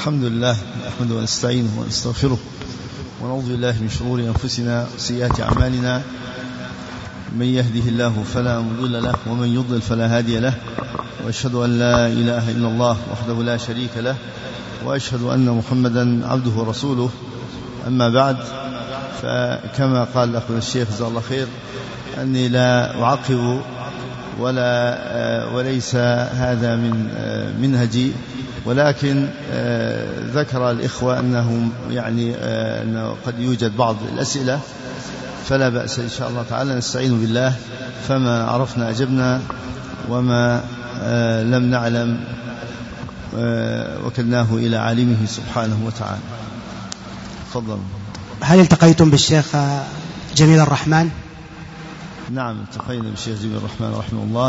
الحمد لله نحمده ونستعينه ونستغفره ونعوذ بالله من شرور أنفسنا وسيئات أعمالنا. من يهده الله فلا مضل له ومن يضلل فلا هادي له، وأشهد أن لا إله إلا الله وحده لا شريك له، وأشهد أن محمدا عبده ورسوله. أما بعد، فكما قال أخونا الشيخ جزاه الله خير أني لا أعقب وليس هذا من منهجي، ولكن ذكر الإخوة أنه قد يوجد بعض الأسئلة، فلا بأس إن شاء الله تعالى نستعين بالله، فما عرفنا أجبنا وما لم نعلم وكلناه إلى عالمه سبحانه وتعالى. تفضل. هل التقيتم بالشيخ جميل الرحمن؟ نعم، التقينا بالشيخ جميل الرحمن رحمه الله،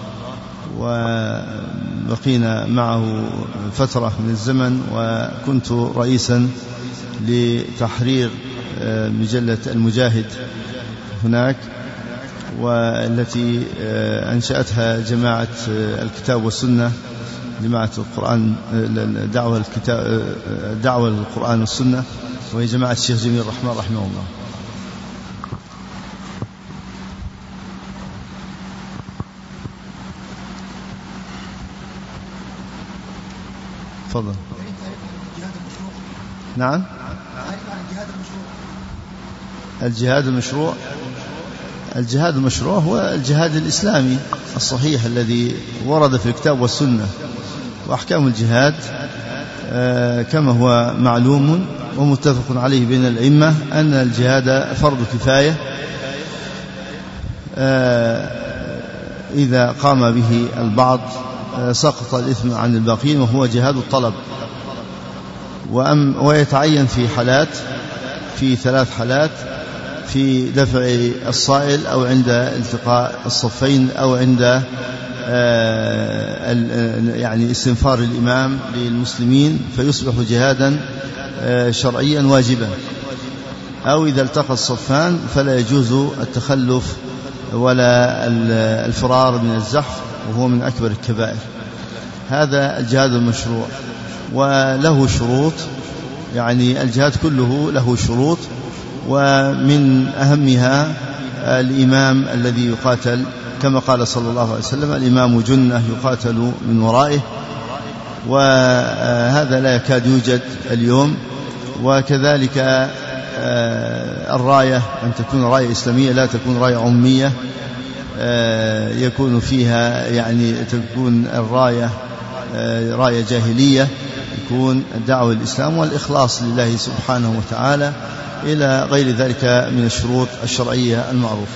وبقينا معه فترة من الزمن، وكنت رئيسا لتحرير مجلة المجاهد هناك، والتي أنشأتها جماعة الكتاب والسنة، جماعة القرآن دعوة للقرآن والسنة، وهي جماعة الشيخ جميل الرحمن رحمه الله. تفضل. نعم، الجهاد المشروع هو الجهاد الإسلامي الصحيح الذي ورد في الكتاب والسنة، وأحكام الجهاد كما هو معلوم ومتفق عليه بين الأئمة أن الجهاد فرض كفاية، إذا قام به البعض سقط الإثم عن الباقين، وهو جهاد الطلب، ويتعين في 3 حالات: في دفع الصائل، أو عند التقاء الصفين، أو عند استنفار الإمام للمسلمين فيصبح جهادا شرعيا واجبا، أو إذا التقى الصفان فلا يجوز التخلف ولا الفرار من الزحف، وهو من أكبر الكبائر. هذا الجهاد المشروع، وله شروط، الجهاد كله له شروط، ومن أهمها الإمام الذي يقاتل، كما قال صلى الله عليه وسلم: الإمام جنة يقاتل من ورائه، وهذا لا يكاد يوجد اليوم. وكذلك الراية، أن تكون راية إسلامية، لا تكون راية عمية يكون فيها تكون الراية راية جاهلية، يكون الدعوة للإسلام والإخلاص لله سبحانه وتعالى، إلى غير ذلك من الشروط الشرعية المعروفة.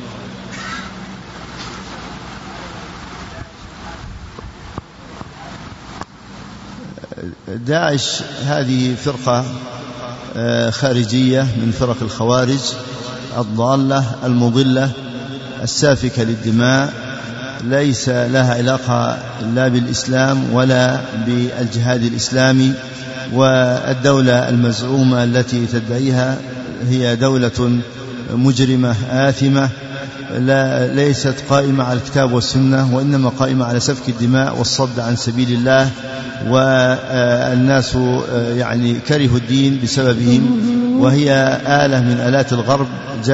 داعش هذه فرقة خارجية من فرق الخوارج الضالة المضلة السافكة للدماء، ليس لها علاقة لا بالإسلام ولا بالجهاد الإسلامي. والدولة المزعومة التي تدعيها هي دولة مجرمة آثمة، ليست قائمة على الكتاب والسنة، وإنما قائمة على سفك الدماء والصد عن سبيل الله، والناس كرهوا الدين بسببهم، وهي آلة من آلات الغرب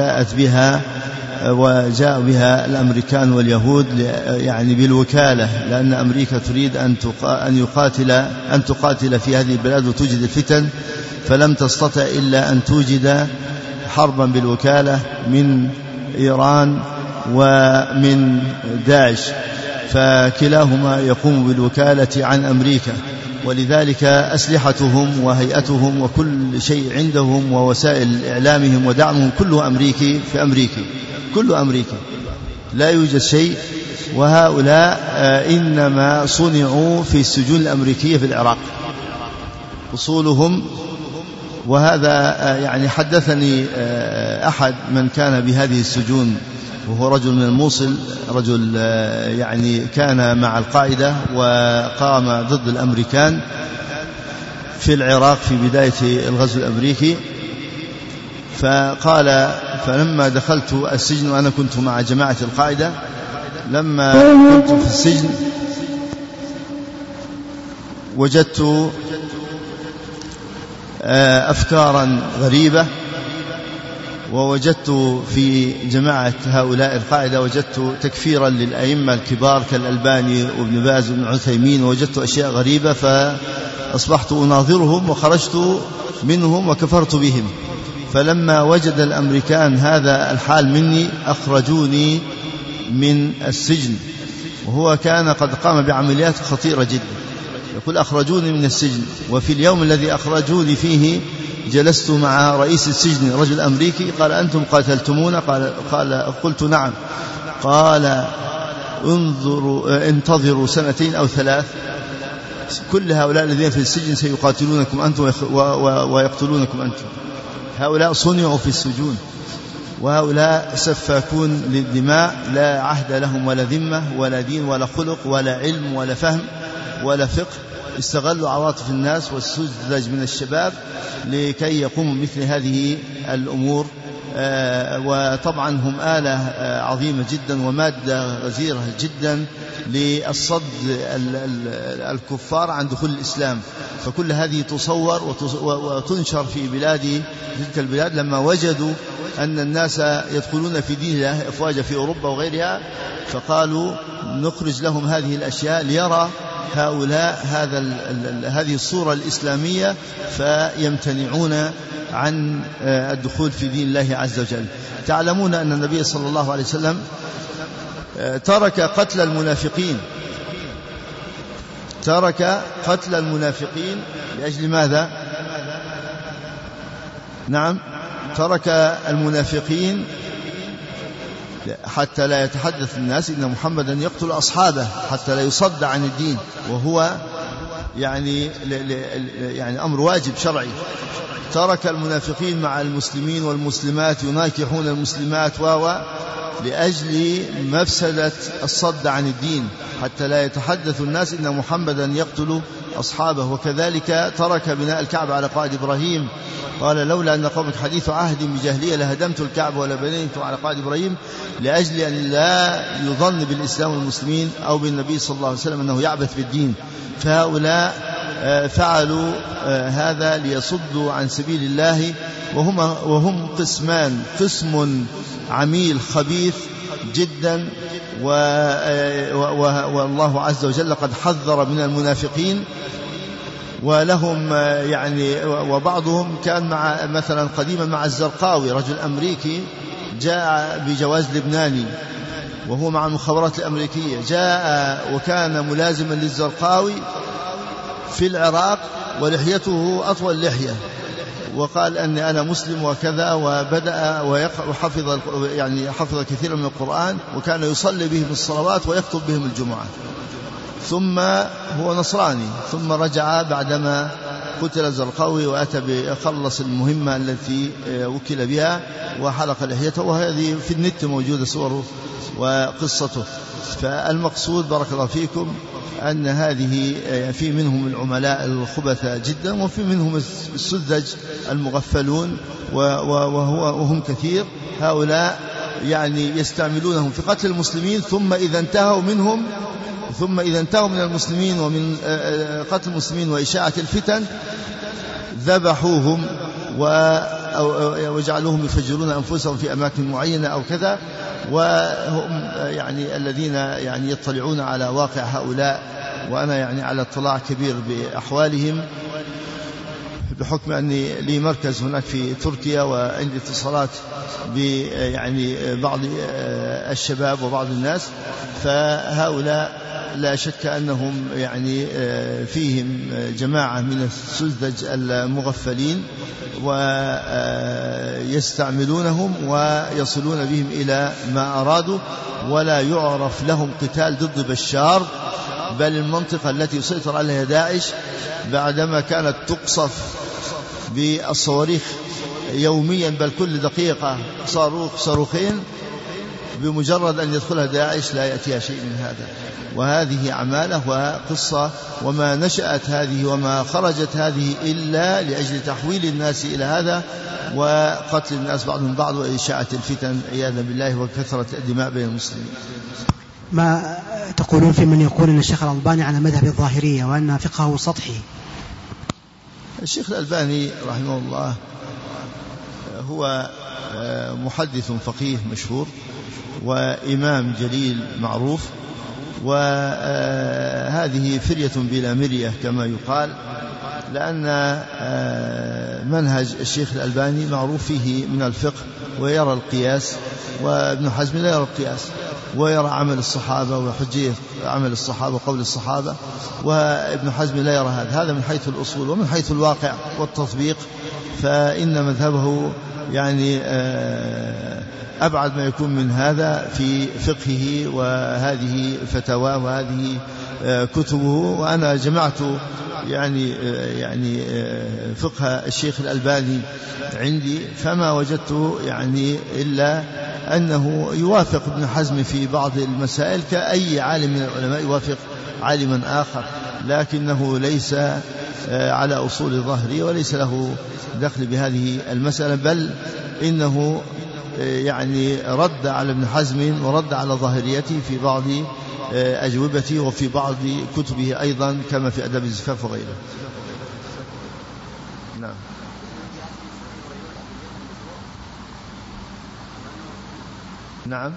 وجاء بها الأمريكان واليهود بالوكالة، لأن أمريكا تريد أن تقاتل في هذه البلاد وتوجد الفتن، فلم تستطع إلا أن توجد حربا بالوكالة من إيران ومن داعش، فكلاهما يقوم بالوكالة عن أمريكا، ولذلك أسلحتهم وهيئتهم وكل شيء عندهم ووسائل إعلامهم ودعمهم كله أمريكي في أمريكي، كله أمريكي، لا يوجد شيء. وهؤلاء إنما صنعوا في السجون الأمريكية في العراق أصولهم. وهذا حدثني أحد من كان بهذه السجون، وهو رجل من الموصل، رجل كان مع القاعدة وقام ضد الأمريكان في العراق في بداية الغزو الأمريكي، فقال: فلما دخلت السجن، وأنا كنت مع جماعة القاعدة، لما كنت في السجن وجدت أفكارا غريبة. ووجدت في جماعة هؤلاء القاعدة وجدت تكفيرا للأئمة الكبار كالألباني وابن باز وابن عثيمين، ووجدت أشياء غريبة فأصبحت أناظرهم وخرجت منهم وكفرت بهم. فلما وجد الأمريكان هذا الحال مني أخرجوني من السجن، وهو كان قد قام بعمليات خطيرة جدا. يقول أخرجوني من السجن، وفي اليوم الذي أخرجوني فيه جلست مع رئيس السجن رجل أمريكي. قال أنتم قاتلتمونا؟ قلت نعم. قال انتظروا 2 أو 3 كل هؤلاء الذين في السجن سيقاتلونكم أنتم ويقتلونكم أنتم. هؤلاء صنعوا في السجون، وهؤلاء سفاكون للدماء، لا عهد لهم ولا ذمة ولا دين ولا خلق ولا علم ولا فهم ولا فقه. استغلوا عواطف الناس والسذج من الشباب لكي يقوموا مثل هذه الأمور. وطبعا هم آلة عظيمة جدا ومادة غزيرة جدا للصد الكفار عن دخول الإسلام. فكل هذه تصور وتنشر في تلك البلاد لما وجدوا أن الناس يدخلون في دين الله أفواجا في أوروبا وغيرها، فقالوا نخرج لهم هذه الأشياء ليرى هؤلاء هذه الصورة الإسلامية فيمتنعون عن الدخول في دين الله عز وجل. تعلمون أن النبي صلى الله عليه وسلم ترك قتل المنافقين لأجل ماذا؟ نعم، ترك المنافقين حتى لا يتحدث الناس إن محمدا يقتل أصحابه، حتى لا يصد عن الدين، وهو يعني أمر واجب شرعي. ترك المنافقين مع المسلمين والمسلمات يناكحون المسلمات لأجل مفسدة الصد عن الدين، حتى لا يتحدث الناس إن محمدا يقتل أصحابه. وكذلك ترك بناء الكعبة على قواعد إبراهيم. قال لولا أن قومك حديث عهد بجاهلية لهدمت الكعبة ولا بنيت على قواعد إبراهيم، لأجل أن لا يظن بالإسلام والمسلمين أو بالنبي صلى الله عليه وسلم أنه يعبث بالدين. فهؤلاء فعلوا هذا ليصدوا عن سبيل الله، وهم قسمان: قسم عميل خبيث جدا، والله عز وجل قد حذر من المنافقين. ولهم وبعضهم كان مثلا قديما مع الزرقاوي، رجل أمريكي جاء بجواز لبناني وهو مع المخابرات الأمريكية، جاء وكان ملازما للزرقاوي في العراق ولحيته أطول لحية، وقال أني أنا مسلم وكذا، وبدأ حفظ كثيرا من القرآن، وكان يصلي بهم الصلوات ويخطب بهم الجمعة. ثم هو نصراني، ثم رجع بعدما قتل الزرقاوي وأتى خلص المهمة التي وكل بها وحلق لحيته، وهذه في النت موجودة صوره وقصته. فالمقصود بارك الله فيكم أن هذه في منهم العملاء الخبثاء جدا، وفي منهم السذج المغفلون، وهم كثير. هؤلاء يستعملونهم في قتل المسلمين، ثم إذا انتهوا من المسلمين ومن قتل المسلمين وإشاعة الفتن ذبحوهم وجعلوهم يفجرون أنفسهم في أماكن معينة أو كذا. وهم الذين يطلعون على واقع هؤلاء، وأنا على اطلاع كبير بأحوالهم بحكم أني لي مركز هناك في تركيا، وعندي اتصالات ببعض الشباب وبعض الناس. فهؤلاء لا شك أنهم فيهم جماعة من السذج المغفلين، ويستعملونهم ويصلون بهم إلى ما أرادوا، ولا يعرف لهم قتال ضد بشار. بل المنطقة التي يسيطر عليها داعش بعدما كانت تقصف بالصواريخ يوميا، بل كل دقيقة صاروخين، بمجرد أن يدخلها داعش لا يأتيها شيء من هذا. وهذه عمالة وقصة، وما نشأت هذه وما خرجت هذه إلا لأجل تحويل الناس إلى هذا، وقتل الناس بعضهم بعض، وإشاعة الفتن عياذا بالله، وكثرة الدماء بين المسلمين. ما تقولون في من يقول أن الشيخ الألباني على مذهب الظاهرية وأن فقهه سطحي؟ الشيخ الألباني رحمه الله هو محدث فقيه مشهور وإمام جليل معروف، وهذه فرية بلا مرية كما يقال، لأن منهج الشيخ الألباني معروف فيه من الفقه، ويرى القياس، وابن حزم لا يرى القياس، ويرى عمل الصحابة وحجية عمل الصحابة وقول الصحابة، وابن حزم لا يرى هذا من حيث الأصول. ومن حيث الواقع والتطبيق فإن مذهبه يعني أبعد ما يكون من هذا في فقهه، وهذه فتواه وهذه كتبه. وأنا جمعت يعني فقه الشيخ الألباني عندي، فما وجدت يعني إلا أنه يوافق ابن حزم في بعض المسائل كأي عالم من العلماء يوافق عالما آخر، لكنه ليس على أصول ظهري وليس له دخل بهذه المسألة، بل إنه يعني رد على ابن حزم ورد على ظاهريته في بعض أجوبته وفي بعض كتبه أيضا، كما في أدب الزفاف وغيره. نعم. نعم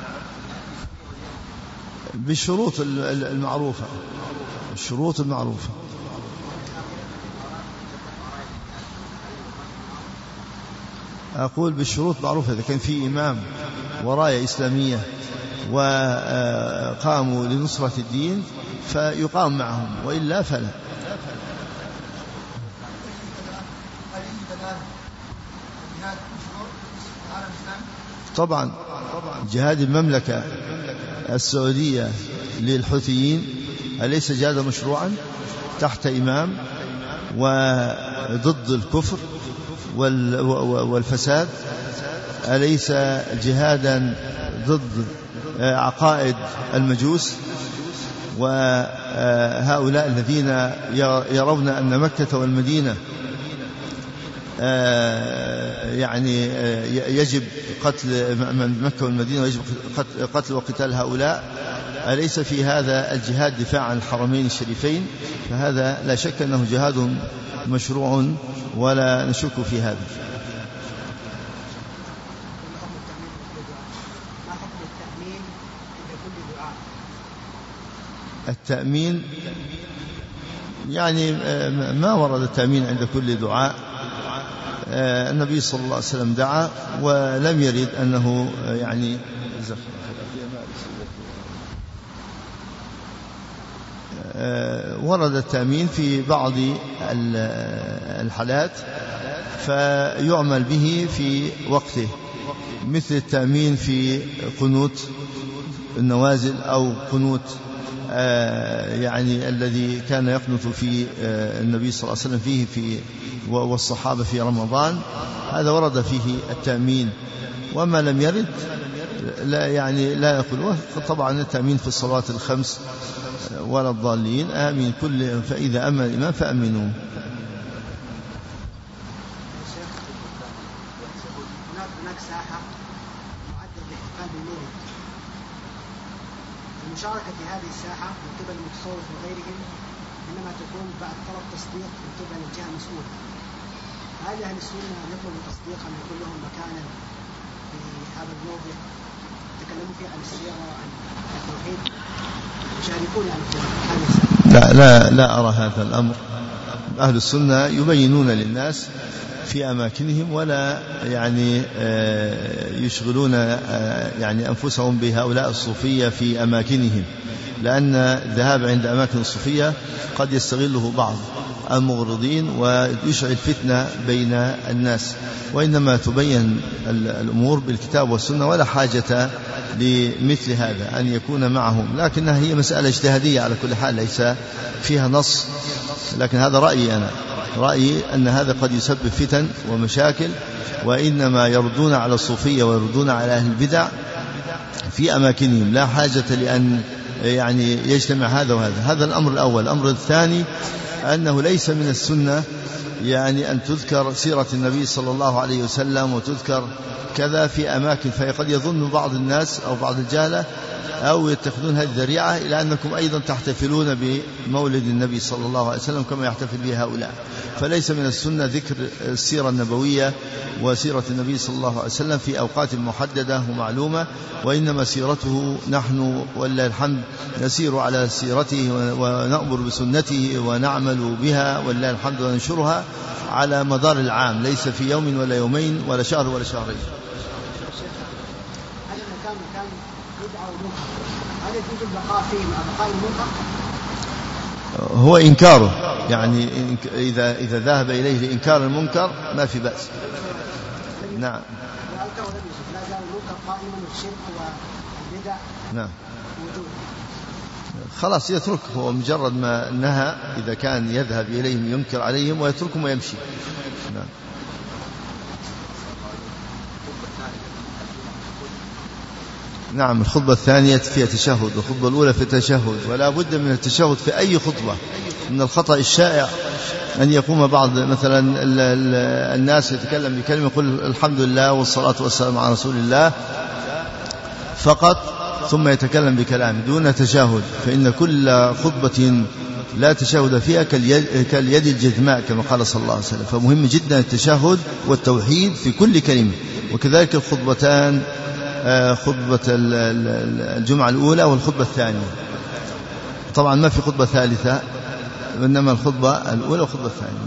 بالشروط المعروفة، الشروط المعروفة. أقول بالشروط معروفة، إذا كان في إمام وراية إسلامية وقاموا لنصرة الدين فيقام معهم، وإلا فلا. طبعا جهاد المملكة السعودية للحوثيين أليس جهادا مشروعا تحت إمام وضد الكفر والفساد؟ أليس جهادا ضد عقائد المجوس وهؤلاء الذين يرون أن مكة والمدينة يعني يجب قتل من مكة والمدينة، ويجب قتل وقتال هؤلاء؟ أليس في هذا الجهاد دفاع عن الحرمين الشريفين؟ فهذا لا شك أنه جهاد مشروع ولا نشك في هذا. التأمين يعني ما ورد التأمين عند كل دعاء. النبي صلى الله عليه وسلم دعا ولم يرد أنه يعني ورد التأمين في بعض الحالات فيعمل به في وقته، مثل التأمين في قنوت النوازل أو قنوت يعني الذي كان يقنط في النبي صلى الله عليه وسلم فيه والصحابة في رمضان، هذا ورد فيه التأمين. وما لم يرد لا يقول. طبعا التأمين في الصلوات الخمس ولا الضالين آمين كل، فإذا أمن الإمام فأمنوا. هناك ساحة معدة لاحتفال بالمولد، المشاركة في هذه الساحة من قبل المتصوف وغيرهم إنما تكون بعد طلب تصديق من قبل الجهة المسؤولة. هل أهل السنة يطلب تصديق أن يكون لهم مكانا في هذا الموضع يتكلمون فيه عن السيرة وعن التوحيد، يشاركون يعني في هذه الساحة؟ لا أرى هذا الأمر. أهل السنة يبينون للناس في أماكنهم، ولا يعني يشغلون يعني أنفسهم بهؤلاء الصوفية في أماكنهم، لأن الذهاب عند أماكن الصوفية قد يستغله بعض المغرضين ويشعل فتنة بين الناس، وإنما تبين الأمور بالكتاب والسنة، ولا حاجة لمثل هذا أن يكون معهم. لكنها هي مسألة اجتهادية على كل حال، ليس فيها نص، لكن هذا رأيي أنا، رأيي أن هذا قد يسبب فتن ومشاكل، وإنما يردون على الصوفية ويردون على أهل البدع في أماكنهم، لا حاجة لأن يعني يجتمع هذا وهذا. هذا الأمر الأول. الأمر الثاني أنه ليس من السنة يعني أن تذكر سيرة النبي صلى الله عليه وسلم وتذكر كذا في أماكن، فقد يظن بعض الناس أو بعض الجهلة أو يتخذون هذه الذريعة إلى أنكم أيضا تحتفلون بمولد النبي صلى الله عليه وسلم كما يحتفل به هؤلاء. فليس من السنة ذكر السيرة النبوية وسيرة النبي صلى الله عليه وسلم في أوقات محددة ومعلومة، وإنما سيرته نحن ولله الحمد نسير على سيرته ونأمر بسنته ونعمل بها ولله الحمد وننشرها على مدار العام، ليس في يوم ولا يومين ولا شهر ولا شهرين. هل المكان مكان يدعى المنكر هل يجوز البقاء فيه مع بقاء المنكر؟ هو إنكاره، يعني إذا ذهب إليه لإنكار المنكر ما في بأس. نعم. لا زال المنكر قائما والشرك والبدع. نعم. خلاص يتركه، هو مجرد ما نهى إذا كان يذهب إليهم ينكر عليهم ويتركهم ويمشي. نعم. نعم. الخطبة الثانية فيها تشهد، والخطبة الأولى في تشهد، ولا بد من التشهد في أي خطبة. من الخطأ الشائع أن يقوم بعض مثلا الناس يتكلم بكلمة يقول الحمد لله والصلاة والسلام على رسول الله فقط، ثم يتكلم بكلام دون تشهد، فإن كل خطبة لا تشهد فيها كاليد الجذماء كما قال صلى الله عليه وسلم. فمهم جدا التشهد والتوحيد في كل كلمة. وكذلك الخطبتان، خطبة الجمعة الأولى والخطبة الثانية، طبعا ما في خطبة ثالثة، إنما الخطبة الأولى والخطبة الثانية.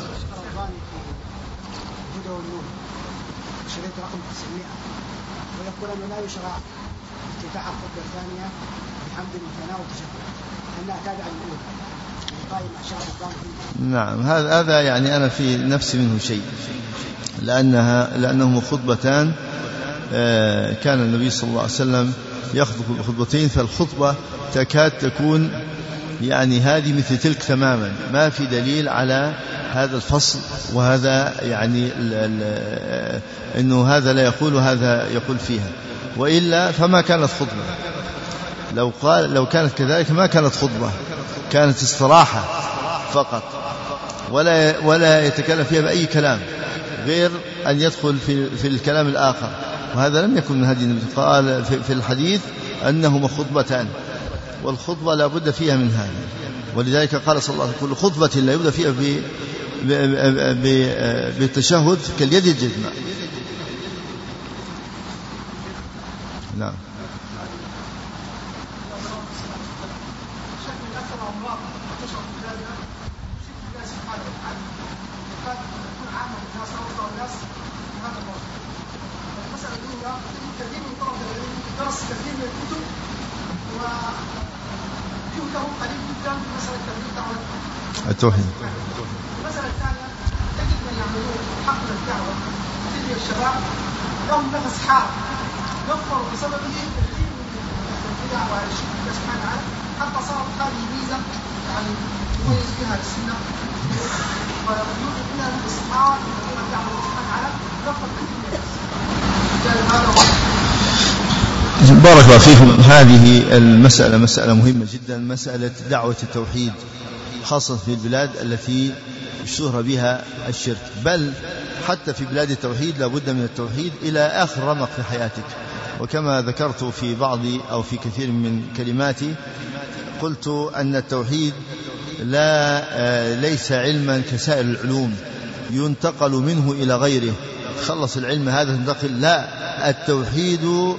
شريط رقم 900 ويقول أنه لا يشرع افتتاح الخطبة الثانية بحمد وثناء وتشكر أنها تابعة للأولى قائم أشعار الظالم. نعم. هذا يعني أنا في نفسي منه شيء، لأنهما خطبتان كان النبي صلى الله عليه وسلم يخطب بخطبتين، فالخطبة تكاد تكون يعني هذه مثل تلك تماما، ما في دليل على هذا الفصل، وهذا يعني إنه هذا لا يقول وهذا يقول فيها، وإلا فما كانت خطبة. لو كانت كذلك ما كانت خطبة، كانت استراحة فقط، ولا يتكلم فيها بأي كلام غير أن يدخل في الكلام الآخر، وهذا لم يكن من هدي النبي. قال في الحديث أنهما خطبتان، والخطبة لا بد فيها من هذا، ولذلك قال صلى الله عليه وسلم كل خطبة لا يبدأ فيها بالتشهد كاليد الجذماء. نعم. كثير من الكتب ويمكن قليل جدا في مسألة التوحيد التوحيد. المسألة الثانية تجد من يعملون حقل الدعوة تلك الشباب لهم نفس حار يغفر بسببه كثير من البدع والشرك بالله سبحانه وتعالى، حتى صارت هذه ميزة يعني يميز بها السنة ويوجد منها الإصحاح من الدعوة الله سبحانه وتعالى يغفر كثير من الناس. بارك الله فيكم. هذه المسألة مسألة مهمة جدا، مسألة دعوة التوحيد، خاصة في البلاد التي اشتهر بها الشرك، بل حتى في بلاد التوحيد لا بد من التوحيد إلى آخر رمق في حياتك. وكما ذكرت في بعض أو في كثير من كلماتي قلت أن التوحيد ليس علما كسائر العلوم ينتقل منه إلى غيره، خلص العلم هذا تنتقل، لا، التوحيد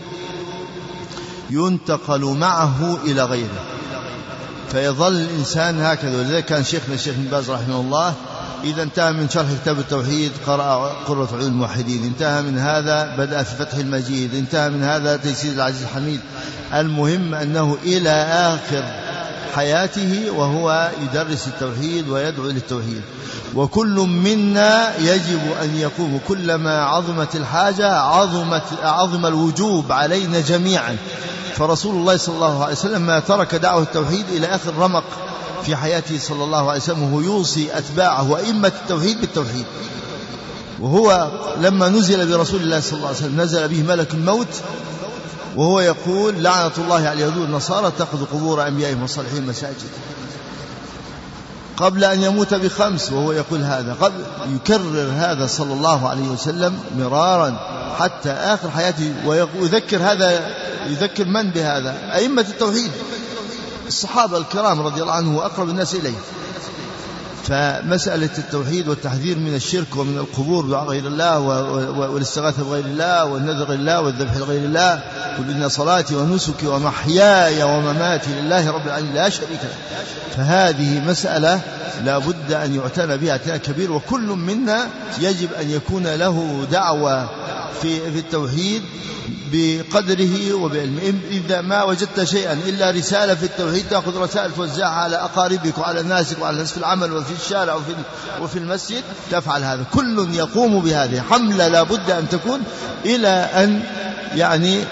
ينتقل معه إلى غيره، فيظل الإنسان هكذا. ولذلك كان شيخنا الشيخ بن باز رحمه الله إذا انتهى من شرح كتاب التوحيد قرأ قرة عيون الموحدين، انتهى من هذا بدأ في فتح المجيد، انتهى من هذا تيسير العزيز الحميد. المهم أنه إلى آخر حياته وهو يدرس التوحيد ويدعو للتوحيد. وكل منا يجب أن يقوم، كلما عظمت الحاجة عظم الوجوب علينا جميعا. فرسول الله صلى الله عليه وسلم ما ترك دعوة التوحيد إلى آخر رمق في حياته صلى الله عليه وسلم، وهو يوصي أتباعه وأئمة التوحيد بالتوحيد. وهو لما نزل برسول الله صلى الله عليه وسلم نزل به ملك الموت وهو يقول لعنة الله على اليهود والنصارى اتخذوا قبور أنبيائهم والصالحين مساجد. قبل أن يموت ب5 وهو يقول هذا، قبل يكرر هذا صلى الله عليه وسلم مرارا حتى آخر حياته. ويذكر هذا، يذكر من بهذا؟ أئمة التوحيد، الصحابة الكرام رضي الله عنهم وأقرب الناس إليه. فمسألة التوحيد والتحذير من الشرك ومن القبور دعاء غير الله والاستغاثة بغير الله والنذر غير الله والذبح لغير الله، قل إن صلاتي ونسكي ومحياي ومماتي لله رب العالمين لا شريك له. فهذه مسألة لا بد أن يعتنى بها اعتناء كبير، وكل منا يجب أن يكون له دعوة في التوحيد بقدره وبعلمه. إذا ما وجدت شيئا إلا رسالة في التوحيد تأخذ رسائل توزعها على أقاربك وعلى ناسك وعلى الناس في العمل وفي الشارع وفي المسجد، تفعل هذا. كل يقوم بهذه حملة لا بد أن تكون إلى أن يعني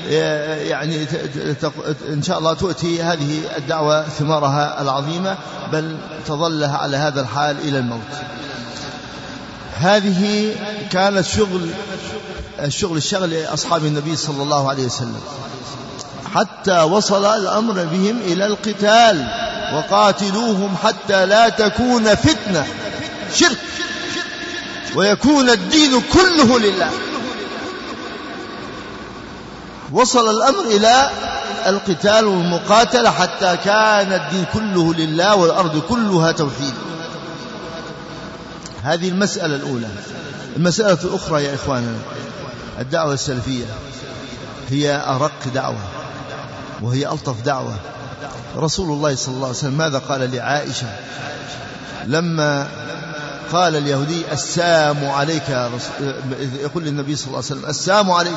إن شاء الله تؤتي هذه الدعوة ثمارها العظيمة، بل تظلها على هذا الحال إلى الموت. هذه كانت الشغل أصحاب النبي صلى الله عليه وسلم، حتى وصل الأمر بهم إلى القتال، وقاتلوهم حتى لا تكون فتنة شرك ويكون الدين كله لله. وصل الأمر إلى القتال والمقاتلة حتى كان الدين كله لله والأرض كلها توحيد. هذه المسألة الأولى. المسألة الأخرى يا إخواننا، الدعوة السلفية هي أرق دعوة وهي ألطف دعوة. رسول الله صلى الله عليه وسلم ماذا قال لعائشة لما قال اليهودي السلام عليك يا رسول، يقول للنبي صلى الله عليه وسلم السلام عليك،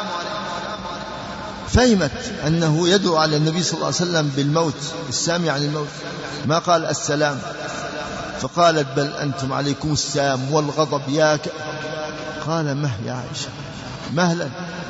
فهمت أنه يدعو على النبي صلى الله عليه وسلم بالموت، السام يعني الموت، ما قال السلام. فقالت بل أنتم عليكم السام والغضب قال مه يا عائشة مهلا،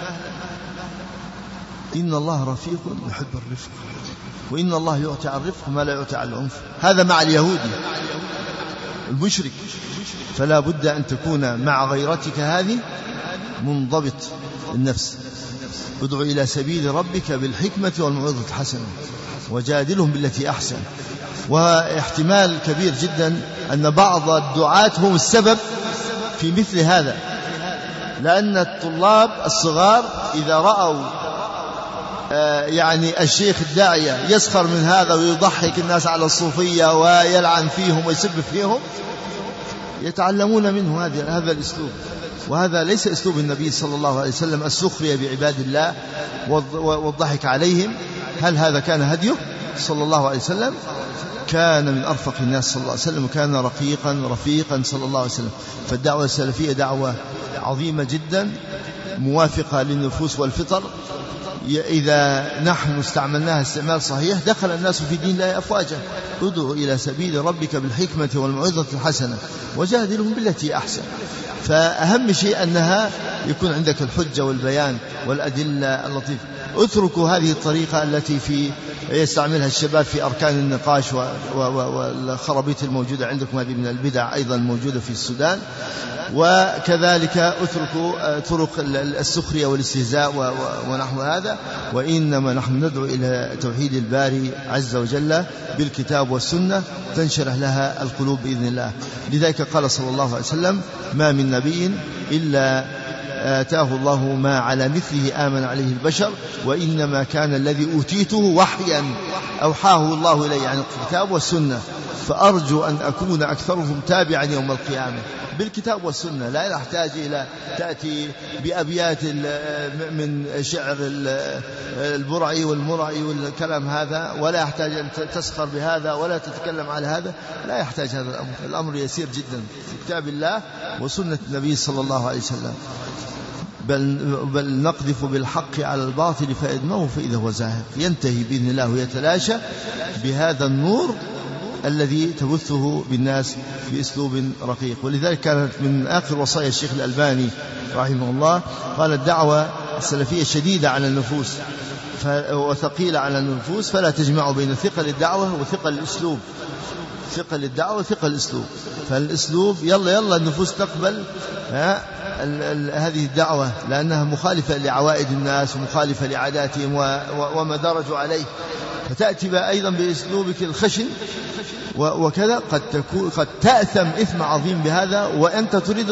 إن الله رفيق يحب الرفق، وإن الله يعطي على الرفق ما لا يعطي على العنف. هذا مع اليهودي المشرك. فلا بد أن تكون مع غيرتك هذه منضبط النفس. ادعو إلى سبيل ربك بالحكمة والموعظة الحسنة وجادلهم بالتي أحسن. واحتمال كبير جدا أن بعض الدعاة هم السبب في مثل هذا، لأن الطلاب الصغار إذا رأوا يعني الشيخ الداعية يسخر من هذا ويضحك الناس على الصوفية ويلعن فيهم ويسب فيهم، يتعلمون منه هذا الأسلوب. وهذا ليس أسلوب النبي صلى الله عليه وسلم، السخرية بعباد الله والضحك عليهم. هل هذا كان هديه صلى الله عليه وسلم؟ كان من أرفق الناس صلى الله عليه وسلم، وكان رفيقا صلى الله عليه وسلم. فالدعوة السلفية دعوة عظيمة جدا موافقة للنفوس والفطر. إذا نحن استعملناها استعمال صحيح دخل الناس في دين الله أفواجا. ادعو إلى سبيل ربك بالحكمة والموعظة الحسنة وجادلهم بالتي أحسن. فأهم شيء أنها يكون عندك الحجة والبيان والأدلة اللطيفة. اتركوا هذه الطريقة التي يستعملها الشباب في أركان النقاش والخرابيط الموجودة عندكم، هذه من البدع أيضا موجودة في السودان. وكذلك اتركوا طرق السخرية والاستهزاء ونحو هذا. وإنما نحن ندعو إلى توحيد الباري عز وجل بالكتاب والسنة، تنشرح لها القلوب بإذن الله. لذلك قال صلى الله عليه وسلم ما من نبي إلا آتاه الله ما على مثله آمن عليه البشر، وإنما كان الذي أوتيته وحيا أوحاه الله إلي عن الكتاب والسنة، فأرجو أن أكون أكثرهم تابعا يوم القيامة بالكتاب والسنة. لا يحتاج إلى تأتي بأبيات من شعر البرعي والمرعي والكلام هذا، ولا يحتاج أن تسخر بهذا ولا تتكلم على هذا. لا يحتاج هذا الأمر يسير جدا في كتاب الله وسنة النبي صلى الله عليه وسلم. بل نقذف بالحق على الباطل فيدمغه فإذا هو زاهق. ينتهي بإذن الله ويتلاشى بهذا النور الذي تبثه بالناس بأسلوب رقيق. ولذلك كانت من آخر وصايا الشيخ الألباني رحمه الله، قال الدعوة السلفية شديدة على النفوس وثقيلة على النفوس، فلا تجمع بين ثقل الدعوة وثقل الأسلوب. ثقل الدعوة وثقل الأسلوب. فالأسلوب يلا النفوس تقبل هذه الدعوة لأنها مخالفة لعوائد الناس ومخالفة لعاداتهم وما درجوا عليه. فتأتي أيضا بأسلوبك الخشن وكذا قد تأثم إثم عظيم بهذا وأنت تريد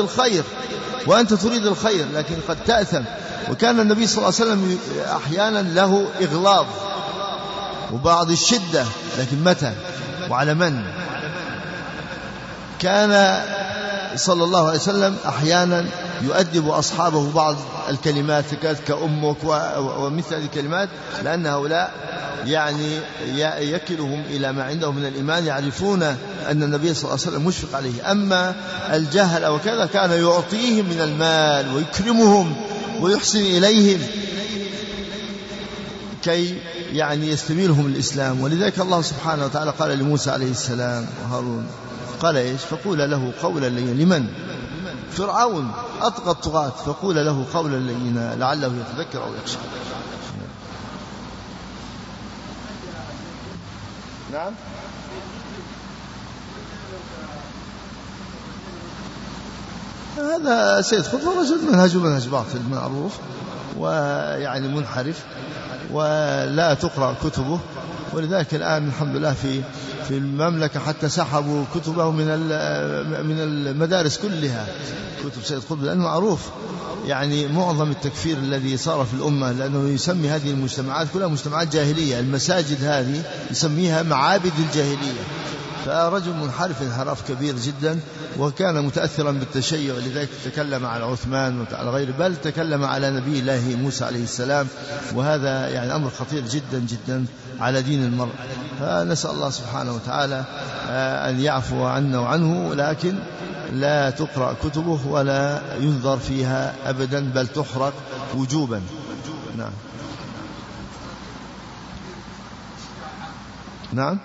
الخير لكن قد تأثم. وكان النبي صلى الله عليه وسلم أحيانا له إغلاظ وبعض الشدة، لكن متى وعلى من؟ كان صلى الله عليه وسلم أحيانا يؤدب أصحابه بعض الكلمات كأمك ومثل هذه الكلمات، لأن هؤلاء يعني يكلهم إلى ما عندهم من الإيمان، يعرفون أن النبي صلى الله عليه وسلم مشفق عليه. أما الجهل وكذا كان يعطيهم من المال ويكرمهم ويحسن إليهم كي يعني يستميلهم الإسلام. ولذلك الله سبحانه وتعالى قال لموسى عليه السلام وهارون، قال إيش؟ فقول له قولا لينا. لمن؟ فرعون أطغى الطغاة، فقول له قولا لينا لعله يتذكر أو يخشى. نعم. هذا سيد خطبة رجل منهج باطل معروف ويعني منحرف ولا تقرأ كتبه. ولذلك الآن الحمد لله في المملكة حتى سحبوا كتبه من المدارس كلها، كتب سيد قطب، لأنه معروف يعني معظم التكفير الذي صار في الأمة، لأنه يسمي هذه المجتمعات كلها مجتمعات جاهلية. المساجد هذه يسميها معابد الجاهلية. فرجل منحرف انحراف كبير جدا، وكان متأثرا بالتشيع، لذلك تكلم على عثمان وعلى غيره، بل تكلم على نبي الله موسى عليه السلام، وهذا يعني أمر خطير جدا جدا على دين المرء. فنسأل الله سبحانه وتعالى أن يعفو عنا وعنه، لكن لا تقرأ كتبه ولا ينظر فيها أبدا، بل تحرق وجوبا. نعم. نعم.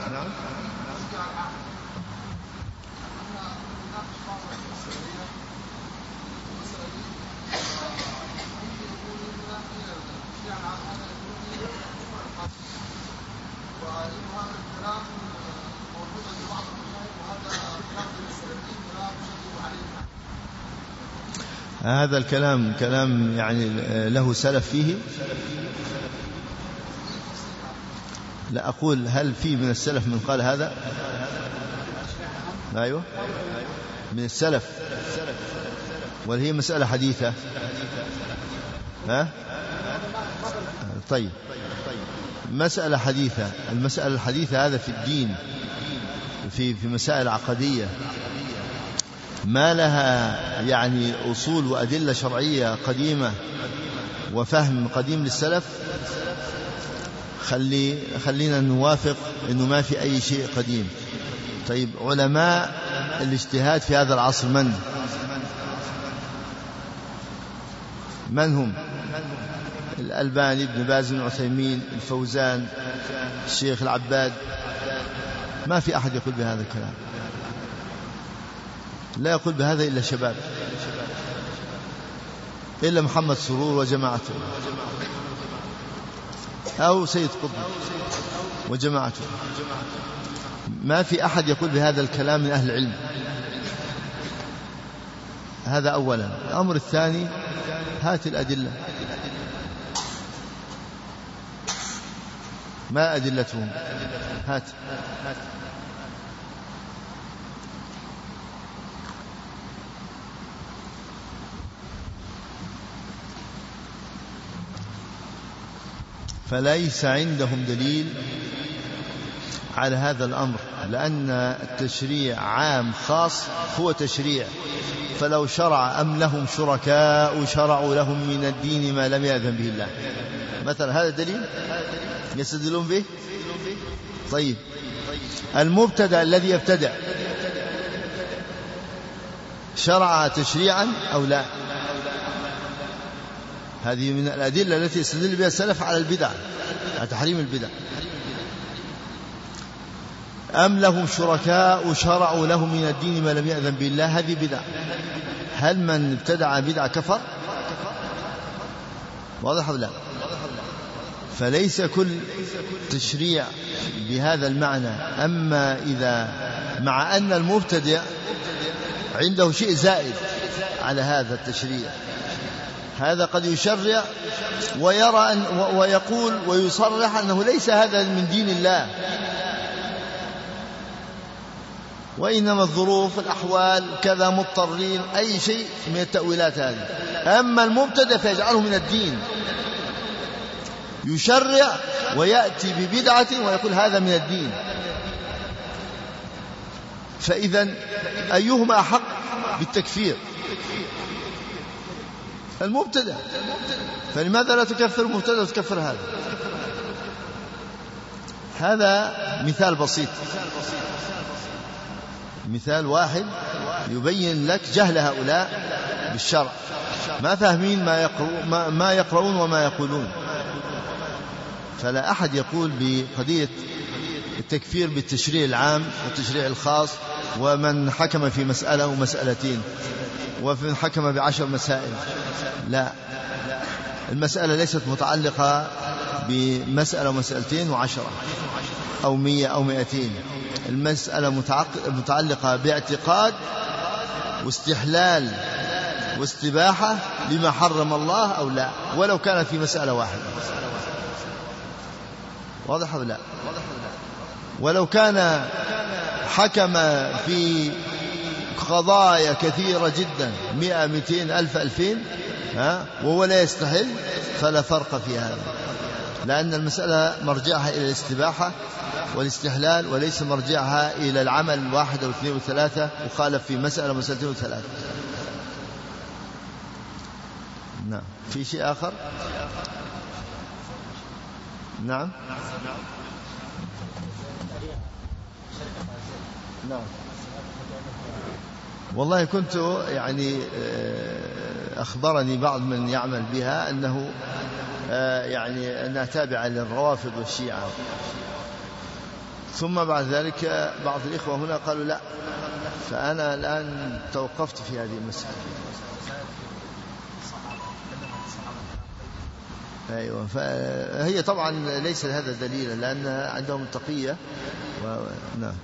هذا الكلام كلام يعني له سلف فيه. لا أقول هل في من السلف من قال هذا؟ أيوة من السلف، وهي مسألة حديثة. ها؟ طيب مسألة حديثة. المسألة الحديثة هذا في الدين، في مسائل عقدية ما لها يعني أصول وأدلة شرعية قديمة وفهم قديم للسلف. خلينا نوافق أنه ما في أي شيء قديم. طيب علماء الاجتهاد في هذا العصر من هم؟ الألباني، ابن باز، ابن عثيمين، الفوزان، الشيخ العباد. ما في أحد يقول بهذا الكلام، لا يقول بهذا إلا شباب، إلا محمد سرور وجماعته، أو سيد قطب وجماعته. ما في أحد يقول بهذا الكلام من أهل العلم. هذا أولا. الأمر الثاني، هات الأدلة. ما أدلتهم؟ هات. فليس عندهم دليل على هذا الأمر، لأن التشريع عام خاص هو تشريع. فلو شرع أم لهم شركاء شرعوا لهم من الدين ما لم يأذن به الله، مثلا، هذا دليل يستدلون به. طيب المبتدع الذي يبتدع شرع تشريعا أو لا؟ هذه من الأدلة التي يستدل بها السلف على البدع، على تحريم البدع. أم لهم شركاء شرعوا لهم من الدين ما لم يأذن به الله، هذه بدع. هل من ابتدع بدع كفر؟ واضح ولا لا؟ فليس كل تشريع بهذا المعنى. أما إذا مع أن المبتدع عنده شيء زائد على هذا التشريع، هذا قد يشرع ويرى ويقول ويصرح أنه ليس هذا من دين الله، وإنما الظروف الأحوال كذا مضطرين أي شيء من التأويلات هذه. أما المبتدع فيجعله من الدين، يشرع ويأتي ببدعة ويقول هذا من الدين. فإذا أيهما أحق بالتكفير؟ المبتدع. فلماذا لا تكفر المبتدع وتكفر هذا؟ هذا مثال بسيط، مثال واحد يبين لك جهل هؤلاء بالشرع، ما فاهمين ما يقرؤون وما يقولون. فلا أحد يقول بقضية التكفير بالتشريع العام والتشريع الخاص، ومن حكم في مسألة ومسألتين ومن حكم ب10 مسائل. لا، المسألة ليست متعلقة بمسألة ومسألتين و10 أو 100 أو 200. المسألة متعلقة باعتقاد واستحلال واستباحة لما حرم الله أو لا، ولو كان في مسألة واحدة. واضح ولا لا؟ ولو كان حكم في قضايا كثيرة جدا 100 200 1000 2000 وهو لا يستحل، فلا فرق في هذا، لأن المسألة مرجعها إلى الاستباحة والاستحلال، وليس مرجعها إلى العمل 1 أو 2 أو 3 وخالف في مسألة مسألتين وثلاثة. نعم. في شيء آخر؟ نعم. نعم. والله كنت يعني أخبرني بعض من يعمل بها أنه يعني أنها تابعة للروافض والشيعة، ثم بعد ذلك بعض الإخوة هنا قالوا لا، فأنا الآن توقفت في هذه المسألة. أيوة، فهي طبعا ليس هذا دليلا، لأن عندهم تقية نعم.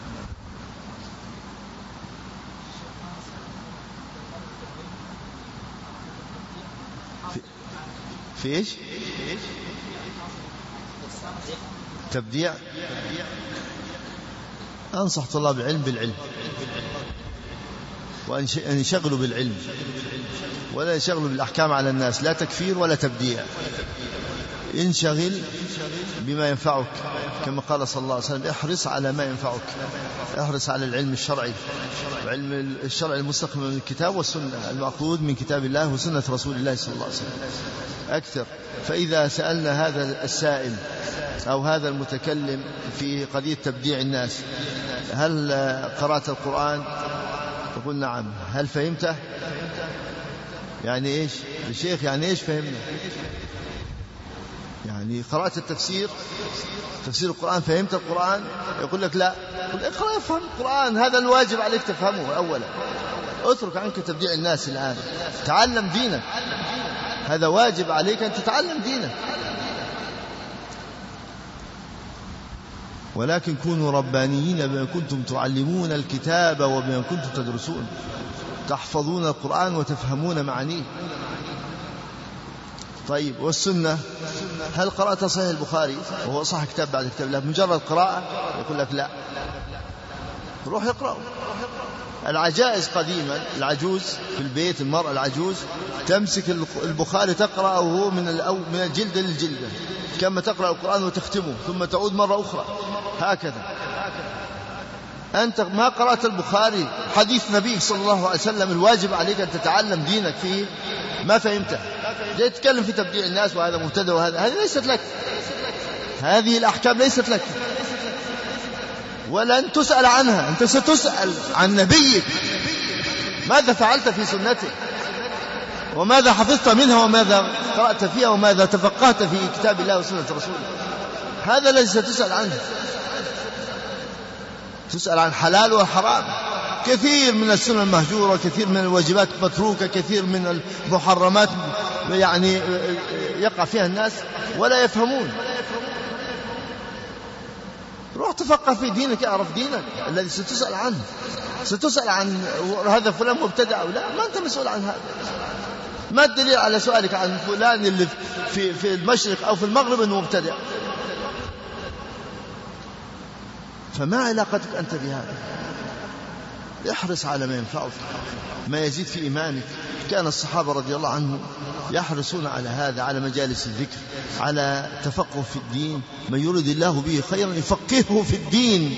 في إيش؟ تبديع. أنصح طلاب العلم بالعلم، وأن ينشغلوا بالعلم ولا ينشغلوا بالأحكام على الناس، لا تكفير ولا تبديع. انشغل بما ينفعك، كما قال صلى الله عليه وسلم: احرص على ما ينفعك، احرص على العلم الشرعي، وعلم الشرع المستقيم من الكتاب والسنة، المأخوذ من كتاب الله وسنة رسول الله صلى الله عليه وسلم أكثر. فإذا سألنا هذا السائل أو هذا المتكلم في قضية تبديع الناس: هل قرأت القرآن؟ يقول نعم. هل فهمته؟ يعني إيش الشيخ؟ يعني إيش فهمنا؟ يعني قرأت التفسير، تفسير القرآن، فهمت القرآن؟ يقول لك لا. يقول اقرأ افهم القرآن، هذا الواجب عليك تفهمه أولا. اترك عنك تبديع الناس الآن، تعلم دينك، هذا واجب عليك أن تتعلم دينك. ولكن كونوا ربانيين بما كنتم تعلمون الكتاب وبما كنتم تدرسون، تحفظون القرآن وتفهمون معانيه. طيب، والسنة؟ هل قرأت صحيح البخاري وهو صح كتاب بعد كتاب الله مجرد قراءة؟ يقول لك لا، روح اقرأ. العجائز قديما، العجوز في البيت، المرأة العجوز تمسك البخاري تقرأ وهو من الجلدة للجلدة، كما تقرأ القرآن وتختمه ثم تعود مرة أخرى، هكذا. أنت ما قرأت البخاري حديث نبي صلى الله عليه وسلم، الواجب عليك أن تتعلم دينك فيه، ما فهمته جاي تتكلم في تبديع الناس وهذا مبتدع هذه ليست لك، هذه الأحكام ليست لك ولن تسأل عنها. أنت ستسأل عن نبيك، ماذا فعلت في سنته، وماذا حفظت منها، وماذا قرأت فيها، وماذا تفقهت في كتاب الله وسنة رسوله. هذا الذي ستسأل عنه. تسأل عن حلال وحرام، كثير من السنن المهجورة، كثير من الواجبات متروكة، كثير من المحرمات يعني يقع فيها الناس ولا يفهمون. روح تفقه في دينك، اعرف دينك الذي ستسأل عنه. ستسأل عن هذا فلان مبتدع أو لا، ما أنت مسؤول عن هذا. ما الدليل على سؤالك عن فلان اللي في المشرق أو في المغرب أنه مبتدع؟ فما علاقتك أنت بهذا؟ احرص على ما ينفعك، ما يزيد في إيمانك. كان الصحابة رضي الله عنهم يحرصون على هذا، على مجالس الذكر، على تفقه في الدين. من يريد الله به خيرا يفقهه في الدين،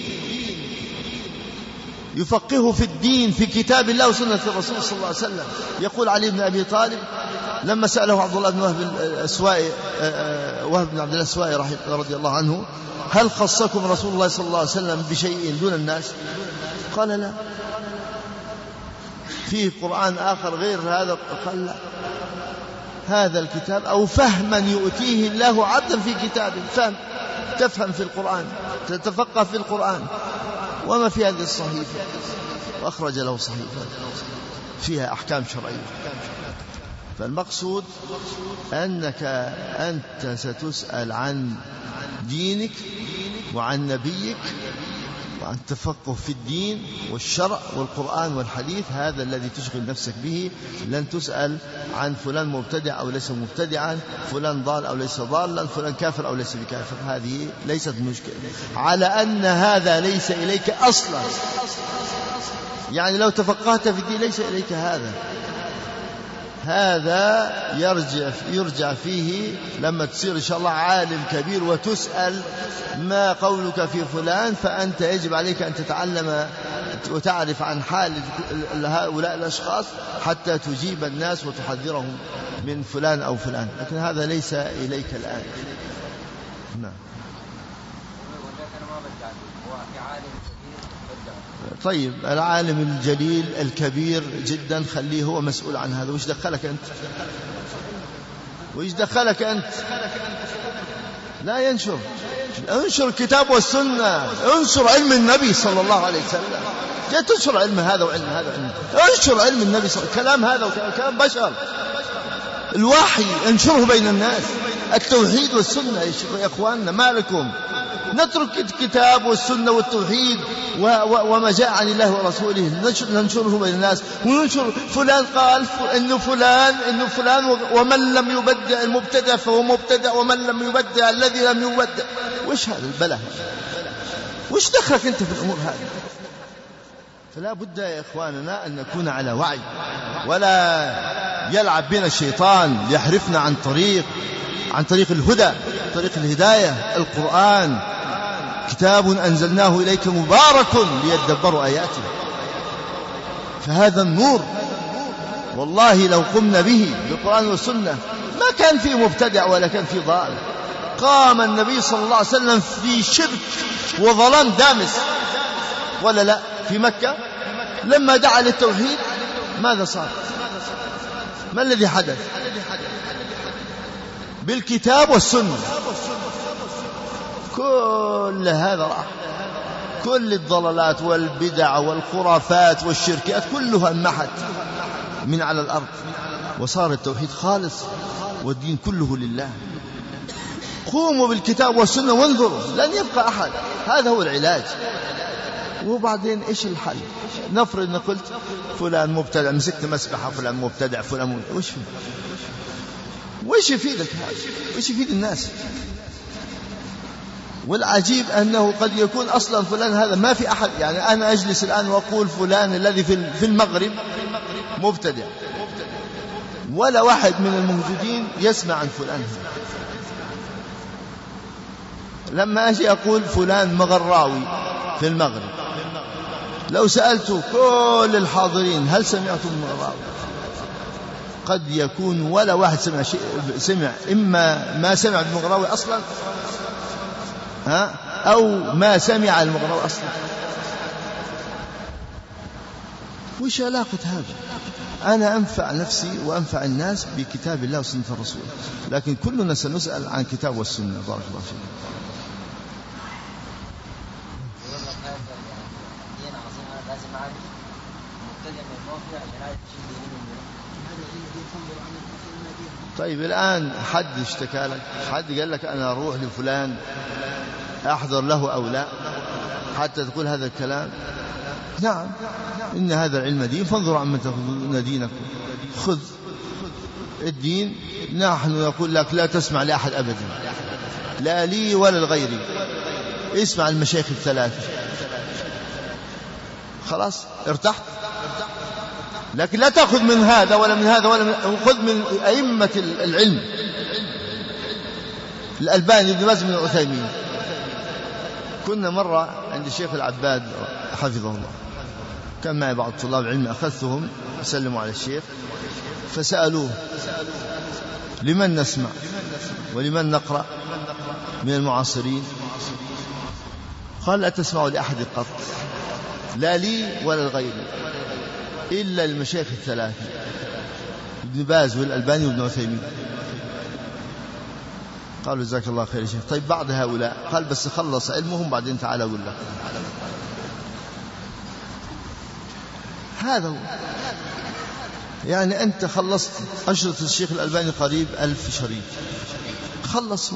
يفقهه في الدين، في كتاب الله وسنة الرسول صلى الله عليه وسلم. يقول علي بن أبي طالب لما سأله عبد الله بن وهب بن عبد الله السوائي رضي الله عنه: هل خصكم رسول الله صلى الله عليه وسلم بشيء دون الناس؟ قال: لا. فيه قرآن آخر غير هذا؟ قال: لا. هذا الكتاب أو فهما يؤتيه الله عبدا في كتابه، فهم، تفهم في القرآن، تتفقه في القرآن. وما في هذه الصحيفة، وأخرج له صحيفة فيها أحكام شرعية. فالمقصود أنك أنت ستسأل عن دينك وعن نبيك وعن تفقه في الدين والشرع والقرآن والحديث، هذا الذي تشغل نفسك به. لن تسأل عن فلان مبتدع أو ليس مبتدعا، فلان ضال أو ليس ضالا، فلان كافر أو ليس بكافر. هذه ليست مشكلة، على أن هذا ليس إليك أصلا. يعني لو تفقهت في الدين ليس إليك هذا يرجع فيه لما تصير إن شاء الله عالم كبير وتسأل ما قولك في فلان، فأنت يجب عليك أن تتعلم وتعرف عن حال هؤلاء الأشخاص حتى تجيب الناس وتحذرهم من فلان أو فلان. لكن هذا ليس إليك الآن. نعم. طيب، العالم الجليل الكبير جدا خليه هو مسؤول عن هذا. وإيش دخلك أنت؟ وإيش دخلك أنت؟ لا ينشر. انشر الكتاب والسنة، انشر علم النبي صلى الله عليه وسلم. جاء تنشر علم هذا وعلم هذا وعلم. انشر علم النبي صلى الله عليه وسلم، كلام هذا وكلام بشر. الوحي انشره بين الناس، التوحيد والسنة. يا إخواننا ما لكم؟ نترك الكتاب والسنة والتوحيد وما جاء عن الله ورسوله ننشره بين الناس، وننشر فلان قال إنه فلان ومن لم يبدع المبتدع فهو مبتدع، ومن لم يبدع الذي لم يبدع. وش هذا البلاء؟ وش دخلك أنت في الأمور هذه؟ فلا بد يا إخواننا أن نكون على وعي، ولا يلعب بنا الشيطان ليحرفنا عن طريق الهدى، طريق الهداية. القرآن كتاب أنزلناه إليك مبارك ليدبروا آياته. فهذا النور والله لو قمنا به بالقرآن والسنة ما كان فيه مبتدع ولا كان فيه ضال. قام النبي صلى الله عليه وسلم في شرك وظلام دامس ولا لا في مكة، لما دعا للتوحيد ماذا صار؟ ما الذي حدث؟ بالكتاب والسنة كل هذا راح، كل الضلالات والبدع والخرافات والشركات كلها انمحت من على الأرض، وصار التوحيد خالص والدين كله لله. قوموا بالكتاب والسنة وانظروا، لن يبقى أحد. هذا هو العلاج. وبعدين إيش الحل؟ نفرض أن قلت فلان مبتدع، مسكت مسبحة فلان مبتدع فلان وش يفيدك هذا؟ وش يفيد الناس؟ والعجيب أنه قد يكون أصلا فلان هذا ما في أحد. يعني أنا أجلس الآن وأقول فلان الذي في المغرب مبتدع، ولا واحد من الموجودين يسمع عن فلان هذا. لما أجي أقول فلان مغراوي في المغرب، لو سألت كل الحاضرين هل سمعتم المغراوي، قد يكون ولا واحد سمع إما ما سمع المغراوي أصلا أو ما سمع المغراوي أصلا. وش علاقة هذا؟ أنا أنفع نفسي وأنفع الناس بكتاب الله وسنة الرسول، لكن كلنا سنسأل عن كتاب والسنة. بارك الله فيك. طيب الآن حد اشتكى لك، حد قال لك أنا أروح لفلان أحضر له أو لا حتى تقول هذا الكلام؟ نعم، إن هذا العلم دين، فانظروا عمن تأخذون دينكم. خذ الدين. نحن نقول لك لا تسمع لأحد أبدا، لا لي ولا لغيري. اسمع المشايخ الثلاثة، خلاص ارتحت. لكن لا تأخذ من هذا ولا من هذا ولا من، خذ من أئمة العلم، الألباني، ابن باز، بن عثيمين. كنا مرة عند الشيخ العباد حفظه الله، كان معي بعض طلاب العلم أخذتهم سلموا على الشيخ فسألوه لمن نسمع ولمن نقرأ من المعاصرين؟ قال لا تسمعوا لأحد قط، لا لي ولا لغيري، إلا المشايخ الثلاثة، ابن باز والألباني وابن عثيمين. قالوا جزاك الله خير يا شيخ. طيب بعد هؤلاء؟ قال بس خلص علمهم بعدين تعال أقول لك. هذا هو. يعني أنت خلصت أشرطة الشيخ الألباني قريب 1000 شريط خلصهم،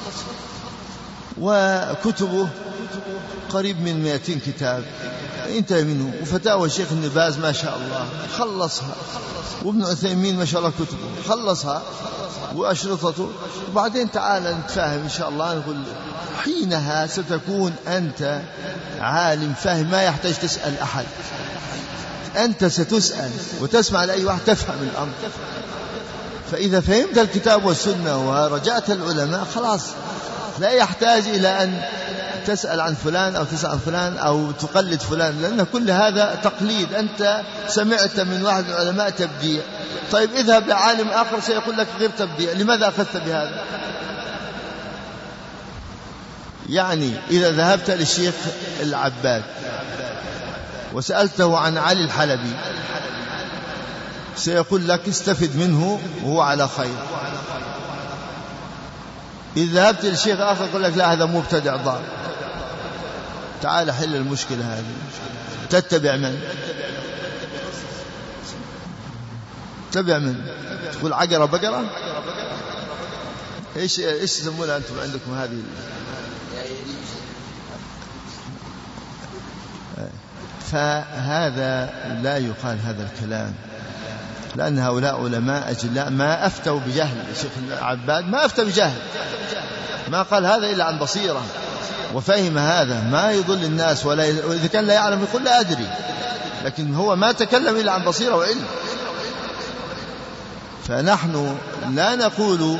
وكتبه قريب من 200 كتاب انتهى منه، وفتاوى الشيخ ابن باز ما شاء الله خلصها، وابن عثيمين ما شاء الله كتبه خلصها وأشرطته. وبعدين تعال نتفاهم إن شاء الله. نقول حينها ستكون أنت عالم فاهم ما يحتاج تسأل أحد، أنت ستسأل وتسمع لأي واحد تفهم الأمر. فإذا فهمت الكتاب والسنة ورجعت العلماء خلاص لا يحتاج إلى أن تسأل عن فلان أو تسأل عن فلان أو تقلد فلان، لأن كل هذا تقليد. أنت سمعت من واحد من العلماء تبديع، طيب اذهب لعالم آخر سيقول لك غير تبديع، لماذا أخذت بهذا؟ يعني إذا ذهبت للشيخ العباد وسألته عن علي الحلبي سيقول لك استفد منه وهو على خير. إذا ذهبت للشيخ آخر يقول لك لا هذا مبتدع ضال. تعال حل المشكلة هذه. تتبع من؟ تتبع من؟ تقول عقرة بقرة؟ إيش تسمونها أنتم عندكم هذه؟ فهذا لا يقال هذا الكلام، لأن هؤلاء علماء أجلاء ما أفتوا بجهل. الشيخ العباد ما أفتى بجهل، ما قال هذا إلا عن بصيرة وفهم هذا، ما يضل الناس وإذا كان لا يعلم يقول لا أدري، لكن هو ما تكلم إلا عن بصيرة وعلم. فنحن لا نقول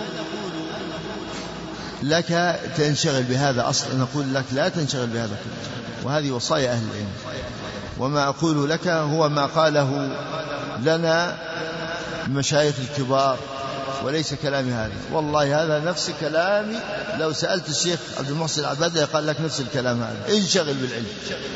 لك تنشغل بهذا أصلا، نقول لك لا تنشغل بهذا كله، وهذه وصايا أهل العلم. وما أقول لك هو ما قاله لنا المشايخ الكبار وليس كلامي هذا. والله هذا نفس كلامي لو سألت الشيخ عبد المحسن العباد يقال لك نفس الكلام هذا، انشغل بالعلم.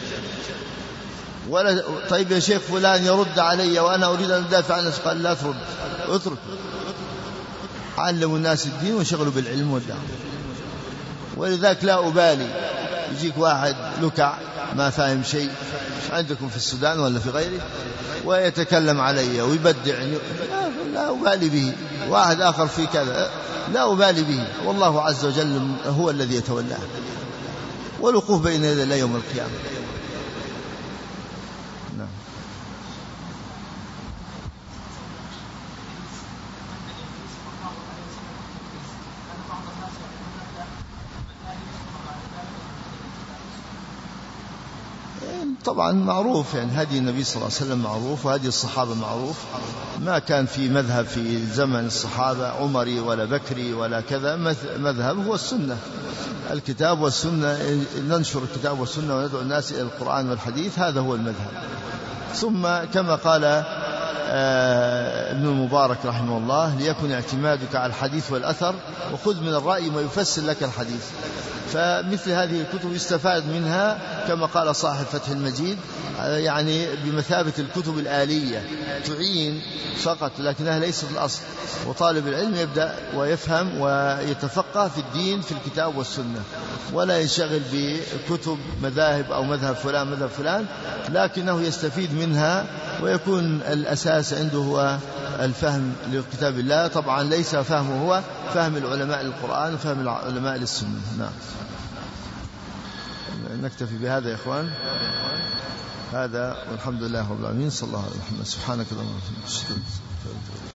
ولا طيب يا شيخ فلان يرد علي وأنا أريد أن أدافع عن نفسي، قال لا ترد، اترك، علموا الناس الدين وانشغلوا بالعلم والدعوة. ولذلك لا أبالي يجيك واحد لكع ما فاهم شيء عندكم في السودان ولا في غيره ويتكلم علي ويبدعني، لا أبالي به. واحد آخر في كذا لا أبالي به، والله عز وجل هو الذي يتولاه، والوقوف بين يدي الله يوم القيامة. نعم. طبعا معروف، يعني هدي النبي صلى الله عليه وسلم معروف، وهدي الصحابة معروف. ما كان في مذهب في زمن الصحابة عمري ولا بكري ولا كذا، مذهب هو السنة، الكتاب والسنة، ننشر الكتاب والسنة وندعو الناس إلى القرآن والحديث، هذا هو المذهب. ثم كما قال ابن المبارك رحمه الله ليكن اعتمادك على الحديث والأثر وخذ من الرأي ما يفسر لك الحديث. فمثل هذه الكتب يستفاد منها كما قال صاحب فتح المجيد، يعني بمثابة الكتب الآلية تعين فقط لكنها ليست الأصل. وطالب العلم يبدأ ويفهم ويتفقه في الدين في الكتاب والسنة، ولا ينشغل بكتب مذاهب أو مذهب فلان مذهب فلان، لكنه يستفيد منها ويكون الأساس عنده هو الفهم لكتاب الله. طبعا ليس فهمه هو فهم العلماء للقرآن وفهم العلماء للسنة. نعم. نكتفي بهذا يا إخوان. هذا والحمد لله رب العالمين. صلى الله عليه وسلم. سبحانك اللهم وبحمدك.